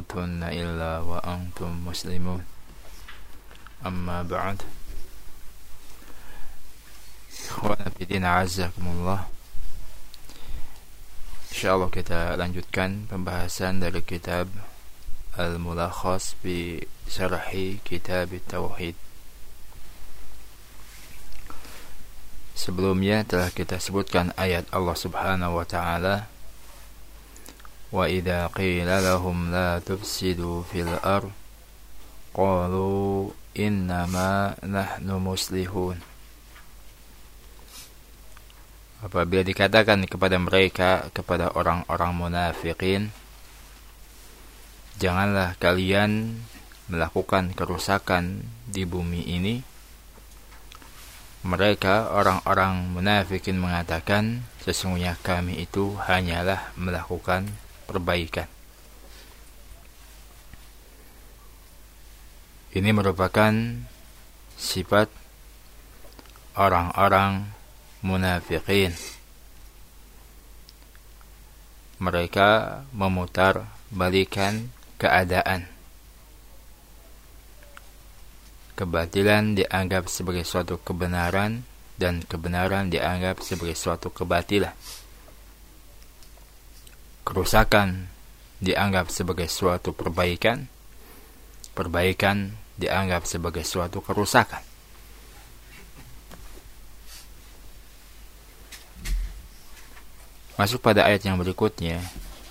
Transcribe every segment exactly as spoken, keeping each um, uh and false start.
تموتن إلا وأنتم مسلمون أما بعد Ikhwana fillah a'azzakumullah. Insyaallah kita lanjutkan pembahasan dari kitab Al-Mulakhas bi Syarhi Kitab Tauhid. Sebelumnya telah kita sebutkan ayat Allah Subhanahu wa taala, wa idza qila lahum la tufsidu fil ardh qalu innama nahnu muslihun. Apabila dikatakan kepada mereka, kepada orang-orang munafikin, janganlah kalian melakukan kerusakan di bumi ini, mereka orang-orang munafikin mengatakan, sesungguhnya kami itu hanyalah melakukan perbaikan. Ini merupakan sifat orang-orang munafikin. Mereka memutar balikan keadaan. Kebatilan dianggap sebagai suatu kebenaran dan kebenaran dianggap sebagai suatu kebatilan. Kerusakan dianggap sebagai suatu perbaikan. Perbaikan dianggap sebagai suatu kerusakan. Masuk pada ayat yang berikutnya.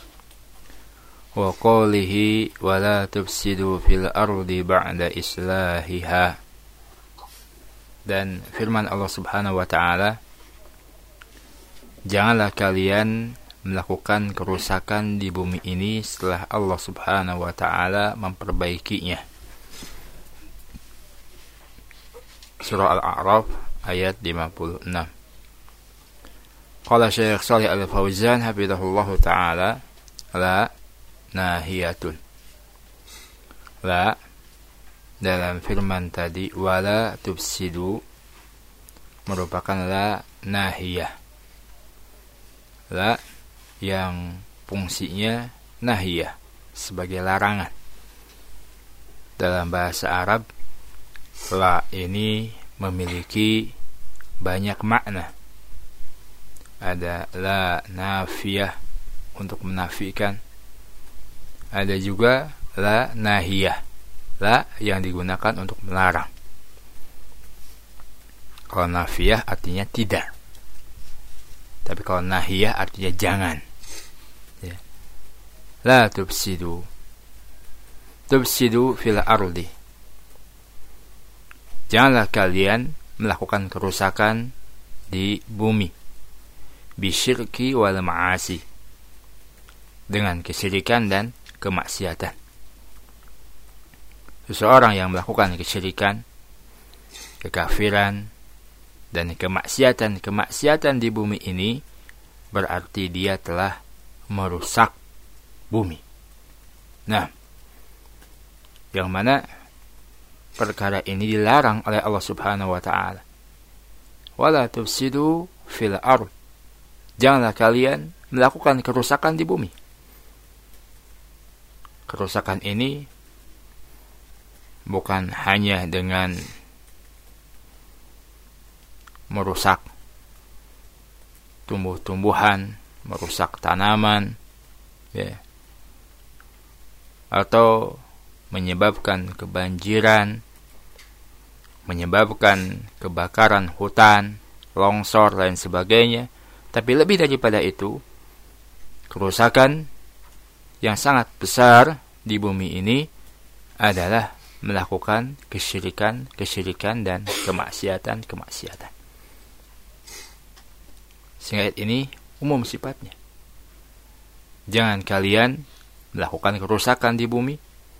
Wa qawlihi wa la tufsidu fil ardi ba'da islahiha. Dan firman Allah Subhanahu wa taala, janganlah kalian melakukan kerusakan di bumi ini setelah Allah Subhanahu wa taala memperbaikinya. Surah Al-A'raf ayat lima puluh enam. Qala Syekh Shalih Al-Fauzan hafizahullahu taala, la nahiyatun. La dalam firman tadi wala tufsidu merupakan la nahiyah. La yang fungsinya nahiyah sebagai larangan. Dalam bahasa Arab, la ini memiliki banyak makna. Ada la nafiyah untuk menafikan. Ada juga la nahiyah, la yang digunakan untuk melarang. Kalau nafiyah artinya tidak, tapi kalau nahiyah artinya jangan. Ya. La tufsidu. Tufsidu fil ardi. Janganlah kalian melakukan kerusakan di bumi. Bisyirki wal ma'asi. Dengan kesyirikan dan kemaksiatan. Seseorang yang melakukan kesyirikan, kekafiran, dan kemaksiatan-kemaksiatan di bumi ini, berarti dia telah merusak bumi. Nah, yang mana perkara ini dilarang oleh Allah Subhanahu wa taala. Wala tufsidu fil ardh. Janganlah kalian melakukan kerusakan di bumi. Kerusakan ini bukan hanya dengan merusak tumbuh-tumbuhan, merusak tanaman, ya, atau menyebabkan kebanjiran, menyebabkan kebakaran hutan, longsor, dan sebagainya. Tapi lebih daripada itu, kerusakan yang sangat besar di bumi ini adalah melakukan kesyirikan-kesyirikan dan kemaksiatan-kemaksiatan. Sehingga ayat ini umum sifatnya. Jangan kalian melakukan kerusakan di bumi.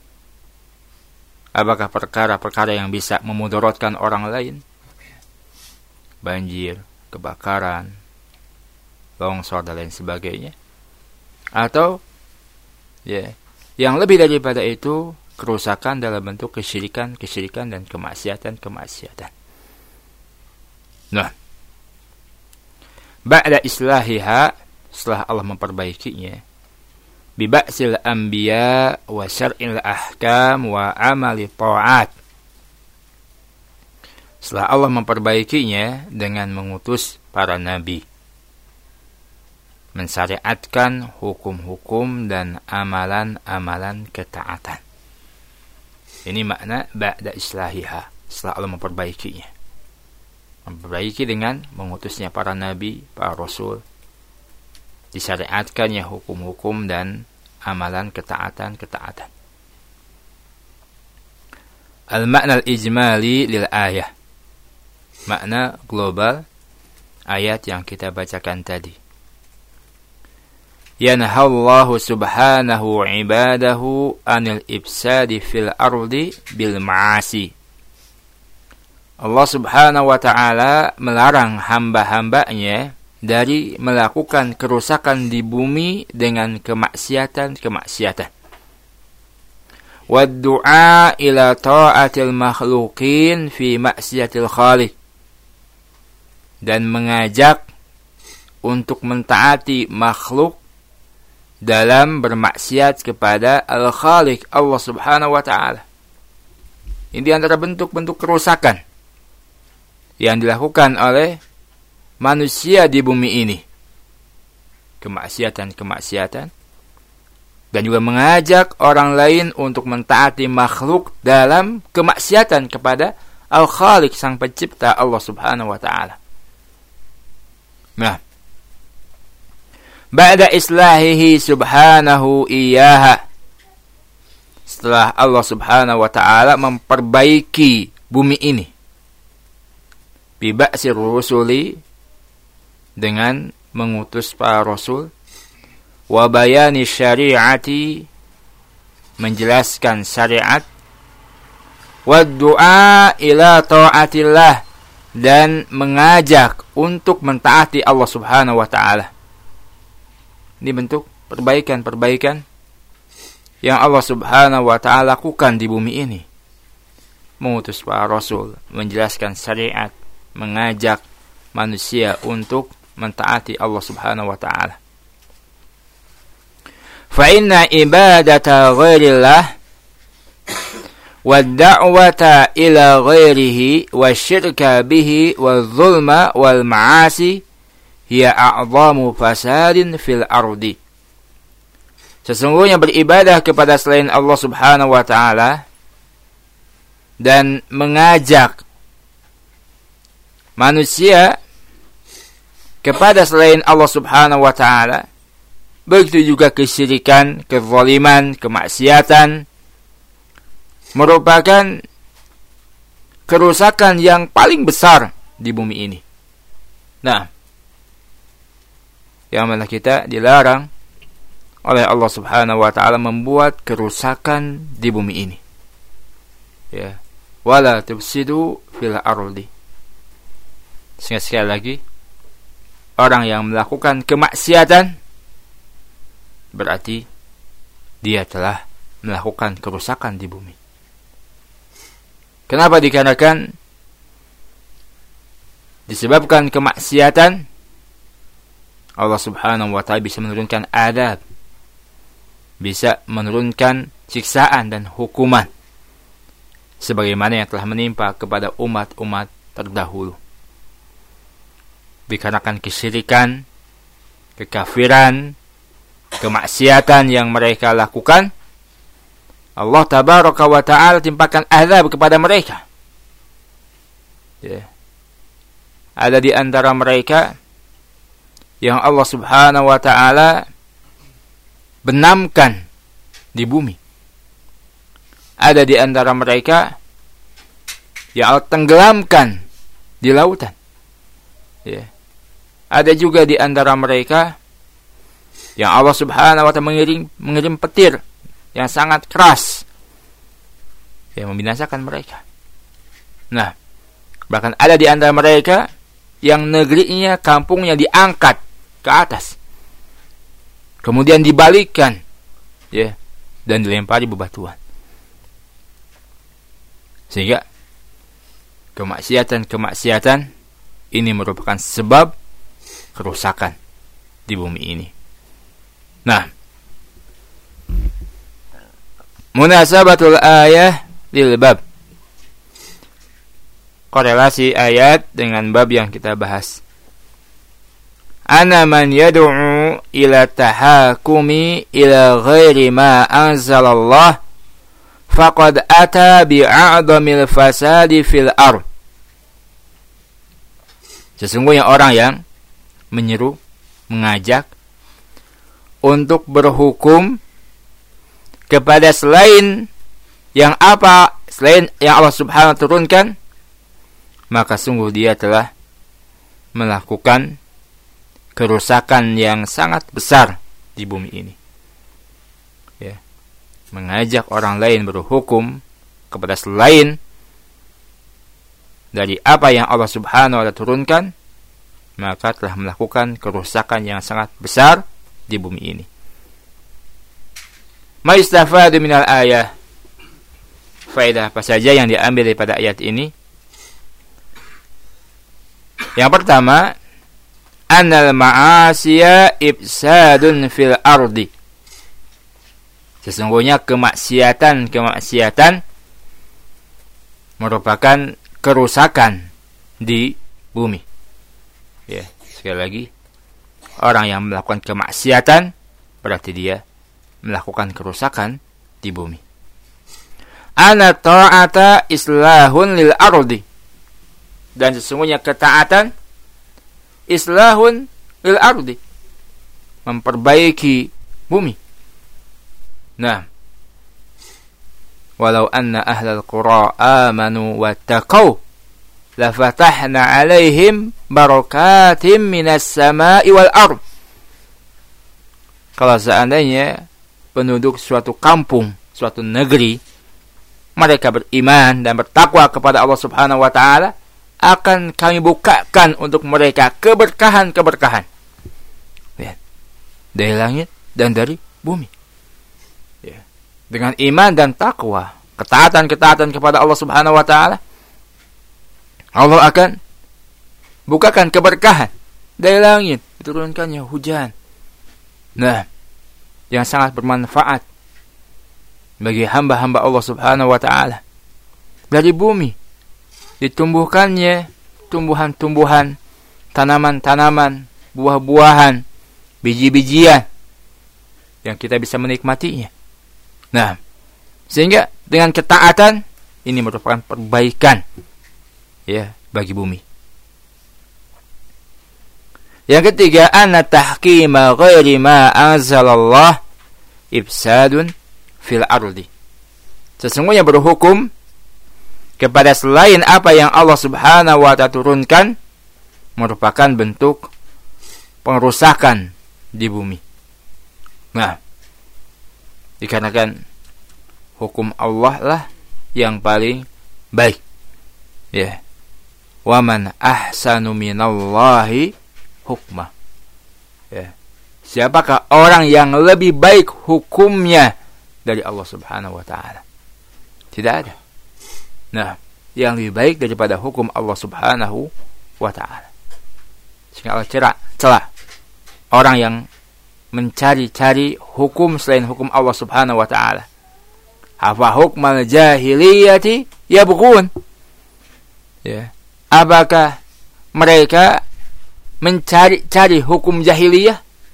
Apakah perkara-perkara yang bisa memudaratkan orang lain? Banjir, kebakaran, longsor, dan lain sebagainya. Atau ya, yang lebih daripada itu, kerusakan dalam bentuk kesyirikan-kesyirikan dan kemaksiatan-kemaksiatan. Nah, ba'da islahiha, setelah Allah memperbaikinya, biba'sil anbiya wa syar'il ahkam wa amali ta'at. Setelah Allah memperbaikinya dengan mengutus para nabi, mensyariatkan hukum-hukum dan amalan-amalan ketaatan. Ini makna ba'da islahiha, setelah Allah memperbaikinya. Memperbaiki dengan mengutusnya para nabi, para rasul, disyariatkannya hukum-hukum dan amalan ketaatan-ketaatan. Al-makna al-ijmali lil ayah, makna global ayat yang kita bacakan tadi. Yanhallahu subhanahu ibadahu anil ibsadi fil ardi bil ma'asi. Allah subhanahu wa ta'ala melarang hamba-hambanya dari melakukan kerusakan di bumi dengan kemaksiatan-kemaksiatan. Wad du'a ila ta'atil makhluqin fi maksiatil khaliq. Dan mengajak untuk mentaati makhluk dalam bermaksiat kepada Al-Khaliq, Allah subhanahu wa ta'ala. Ini di antara bentuk-bentuk kerusakan yang dilakukan oleh manusia di bumi ini. Kemaksiatan-kemaksiatan. Dan juga mengajak orang lain untuk mentaati makhluk dalam kemaksiatan kepada Al-Khaliq, sang pencipta, Allah subhanahu wa ta'ala. Nah, ba'da islahihi subhanahu iyaha, setelah Allah subhanahu wa ta'ala memperbaiki bumi ini, biba'sir rusuli, dengan mengutus para rasul, wa bayani syari'ati, menjelaskan syariat, wa du'a ila ta'atillah, dan mengajak untuk mentaati Allah subhanahu wa ta'ala. Ini bentuk perbaikan-perbaikan yang Allah subhanahu wa ta'ala lakukan di bumi ini. Mengutus para rasul, menjelaskan syariat, mengajak manusia untuk mentaati Allah subhanahu wa ta'ala. Fa inna ibadata ghairillah wa da'wata ila ghairihi wa syirka bihi wa zulma wal ma'asi hiya a'zamu fasadin fil ardi. Sesungguhnya beribadah kepada selain Allah subhanahu wa ta'ala dan mengajak manusia kepada selain Allah subhanahu wa ta'ala, begitu juga kesyirikan, kezaliman, kemaksiatan, merupakan kerusakan yang paling besar di bumi ini. Nah, yang mana kita dilarang oleh Allah subhanahu wa ta'ala membuat kerusakan di bumi ini. Ya, wala tufsidu fil ardi. Sehingga sekali lagi, orang yang melakukan kemaksiatan berarti dia telah melakukan kerusakan di bumi. Kenapa? Dikarenakan disebabkan kemaksiatan, Allah subhanahu wa ta'ala bisa menurunkan adab, bisa menurunkan siksaan dan hukuman sebagaimana yang telah menimpa kepada umat-umat terdahulu. Dikarenakan kesyirikan, kekafiran, kemaksiatan yang mereka lakukan, Allah tabaraka wa ta'ala timpakan azab kepada mereka. Ya. Ada di antara mereka yang Allah subhanahu wa ta'ala benamkan di bumi. Ada di antara mereka yang Allah tenggelamkan di lautan. Ya. Ada juga di antara mereka yang Allah subhanahu wa ta'ala mengirim, mengirim petir yang sangat keras yang membinasakan mereka. Nah, bahkan ada di antara mereka yang negerinya, kampungnya diangkat ke atas, kemudian dibalikkan, ya, dan dilempari bebatuan. Sehingga kemaksiatan-kemaksiatan ini merupakan sebab kerusakan di bumi ini. Nah, Munasabatul ayah lil bab. Korelasi ayat dengan bab yang kita bahas. Ana man yad'u ila tahakumi ila ghairi ma anzalallah faqad ata bi'a'dhamil fasadi fil ard. Sesungguhnya orang yang menyeru, mengajak untuk berhukum kepada selain yang apa, selain yang Allah Subhanahu wa taala turunkan, maka sungguh dia telah melakukan kerusakan yang sangat besar di bumi ini. Ya. Mengajak orang lain berhukum kepada selain dari apa yang Allah Subhanahu wa taala turunkan, maka telah melakukan kerusakan yang sangat besar di bumi ini. Ma yustafadu minal ayah. Faedah apa saja yang diambil daripada ayat ini? Yang pertama, annal ma'asiya ifsadun fil ardi. Sesungguhnya kemaksiatan-kemaksiatan merupakan kerusakan di bumi. Ya, sekali lagi, orang yang melakukan kemaksiatan berarti dia melakukan kerusakan di bumi. Ana ta'ata islahun lil ardi. Dan sesungguhnya ketaatan islahun lil ardi, memperbaiki bumi. Nah, walau anna ahlal qura amanu wattaqau lafatahna alaihim barakatim minas sama'i wal ard. Kalau seandainya penduduk suatu kampung, suatu negeri, mereka beriman dan bertakwa kepada Allah Subhanahu wa taala, akan kami bukakan untuk mereka keberkahan-keberkahan, ya, dari langit dan dari bumi. Ya. Dengan iman dan takwa, ketaatan-ketaatan kepada Allah Subhanahu wa taala, Allah akan bukakan keberkahan dari langit, diturunkannya hujan. Nah, yang sangat bermanfaat bagi hamba-hamba Allah Subhanahu wa taala. Dari bumi ditumbuhkannya tumbuhan-tumbuhan, tanaman-tanaman, buah-buahan, biji-bijian yang kita bisa menikmatinya. Nah, sehingga dengan ketaatan ini merupakan perbaikan, ya, bagi bumi. Yang ketiga, anna tahkima ghairi ma anzalallah ifsadun fil ardi. Sesungguhnya berhukum kepada selain apa yang Allah Subhanahu wa taala turunkan merupakan bentuk pengerusakan di bumi. Nah, dikarenakan hukum Allah lah yang paling baik. Ya. Wa man ahsanu minallahi hukma. Ya. Siapakah orang yang lebih baik hukumnya dari Allah Subhanahu wa taala? Tidak ada. Nah, yang lebih baik daripada hukum Allah Subhanahu wa taala. Sehingga Allah cerak, celah orang yang mencari-cari hukum selain hukum Allah Subhanahu wa taala. Afa hukmal jahiliyati yabghun. Ya. Apakah mereka mencari-cari hukum jahiliyah?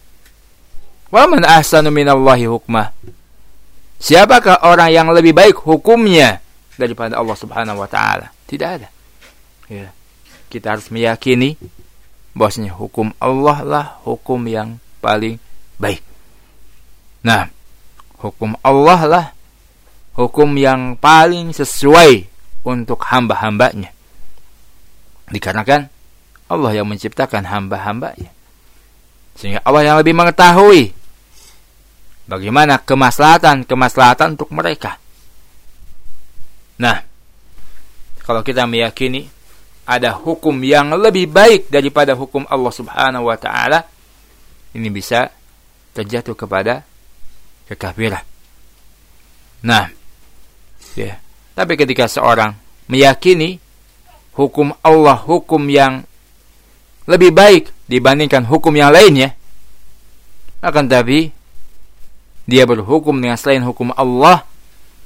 Wa man ahsanu minallahi hukma. Siapakah orang yang lebih baik hukumnya daripada Allah Subhanahu wa taala? Tidak ada. Ya. Kita harus meyakini bahwasanya hukum Allah lah hukum yang paling baik. Nah, hukum Allah lah hukum yang paling sesuai untuk hamba-hambanya. Dikarenakan Allah yang menciptakan hamba-hambanya. Sehingga Allah yang lebih mengetahui bagaimana kemaslahatan-kemaslahatan untuk mereka. Nah, kalau kita meyakini ada hukum yang lebih baik daripada hukum Allah Subhanahu wa taala, ini bisa terjatuh kepada kekafiran. Nah, ya. Tapi ketika seorang meyakini hukum Allah hukum yang lebih baik dibandingkan hukum yang lainnya, akan tapi dia berhukum dengan selain hukum Allah,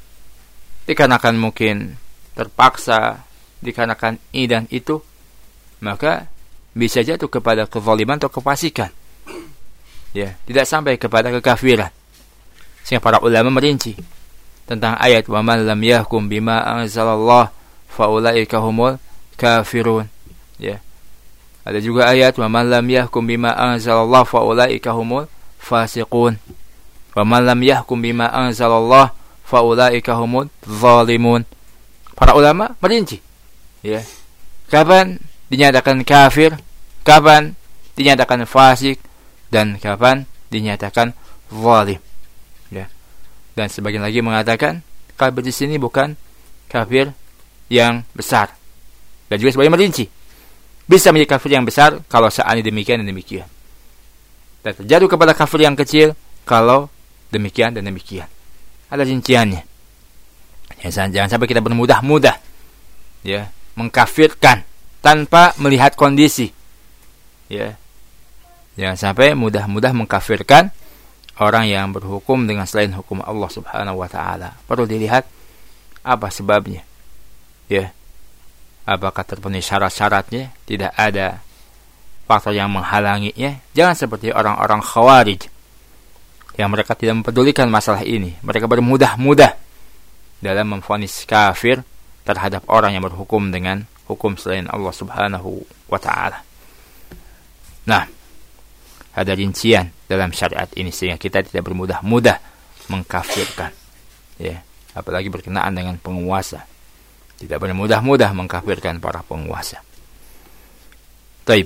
dikarenakan mungkin terpaksa, dikarenakan ini dan itu, maka bisa jatuh kepada kezaliman atau kefasikan. Ya, tidak sampai kepada kekafiran. Sehingga para ulama merinci tentang ayat wa man lam yahkum bima anzalallah faulaika humul kafirun. Ya. Ada juga ayat wa man lam yahkum bima anzalallah faulaika humul fasiqun. Wa man lam yahkum bima anzalallah faulaika humul zalimun. Para ulama merinci, ya, kapan dinyatakan kafir, kapan dinyatakan fasik, dan kapan dinyatakan zalim. Ya. Dan sebagian lagi mengatakan kafir di sini bukan kafir yang besar. Dan juga sebagian merinci, bisa menjadi kafir yang besar kalau seandainya demikian dan demikian. Dan terjatuh kepada kafir yang kecil kalau demikian dan demikian. Ada rinciannya. Ya, jangan sampai kita bermudah-mudah, ya, mengkafirkan tanpa melihat kondisi. Ya. Jangan sampai mudah-mudah mengkafirkan orang yang berhukum dengan selain hukum Allah Subhanahu wa taala. Perlu dilihat apa sebabnya. Ya. Apakah terpenuhi syarat-syaratnya? Tidak ada faktor yang menghalanginya. Jangan seperti orang-orang Khawarij yang mereka tidak mempedulikan masalah ini. Mereka bermudah-mudah dalam memvonis kafir terhadap orang yang berhukum dengan hukum selain Allah Subhanahu wa taala. Nah, ada rincian dalam syariat ini sehingga kita tidak bermudah-mudah mengkafirkan. Ya, apalagi berkenaan dengan penguasa. Tidak bermudah-mudah mengkafirkan para penguasa. Taib.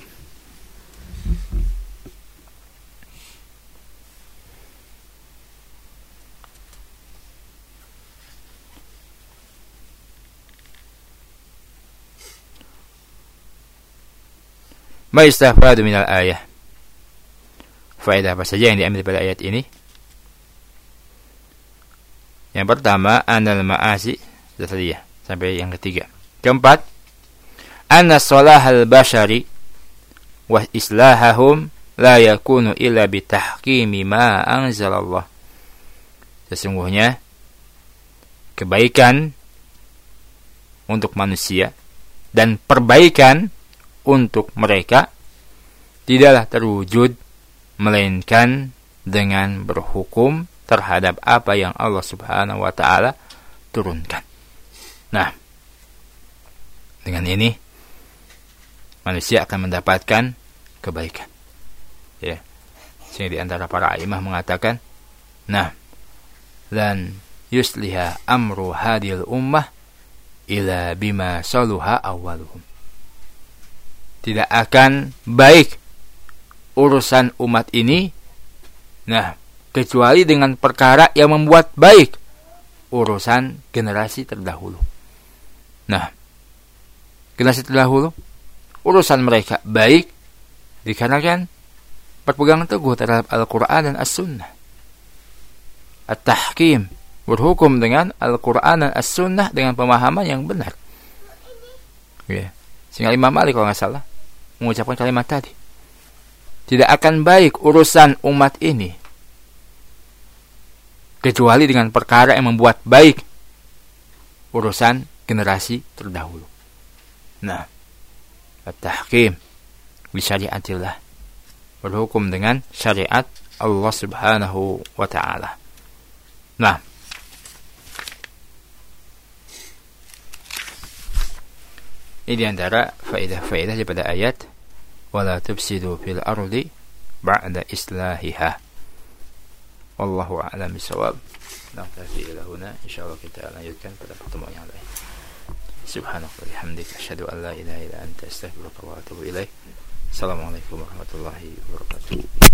Ma istafadu minal ayah. Faedah apa saja yang diambil pada ayat ini? Yang pertama, anal ma'asi, zataliyah, sampai yang ketiga. Keempat, anna salahal bashari wa islahahum la yakunu illa bitahkimi ma anzalallah. Sesungguhnya kebaikan untuk manusia dan perbaikan untuk mereka tidaklah terwujud melainkan dengan berhukum terhadap apa yang Allah Subhanahu wa taala turunkan. Nah, dengan ini manusia akan mendapatkan kebaikan. Ya. Sehingga di antara para imam mengatakan, nah, lan yusliha amru hadil ummah ila bima saluha awaluhum. Tidak akan baik urusan umat ini, nah, kecuali dengan perkara yang membuat baik urusan generasi terdahulu. Nah, generasi terdahulu urusan mereka baik dikarenakan berpegang teguh terhadap Al-Quran dan As-Sunnah. At-tahkim, berhukum dengan Al-Quran dan As-Sunnah dengan pemahaman yang benar. Ya. Sehingga Imam Malik kalau nggak salah mengucapkan kalimat tadi, tidak akan baik urusan umat ini kecuali dengan perkara yang membuat baik urusan generasi terdahulu. Nah, at-tahkim bi syariatillah, berhukum dengan syariat Allah Subhanahu wa taala. Nah, ini diantara faedah-faedah daripada ayat wala tufsidu fil ardi ba'da islahiha. Wallahu a'lam bishawab. Naktafi ila huna, insyaallah kita lanjutkan pada pertemuan yang lain. Subhanaka wa bihamdika asyhadu an la ilaha illa anta astaghfiruka wa atubu ilaik. Assalamualaikum warahmatullahi wabarakatuh.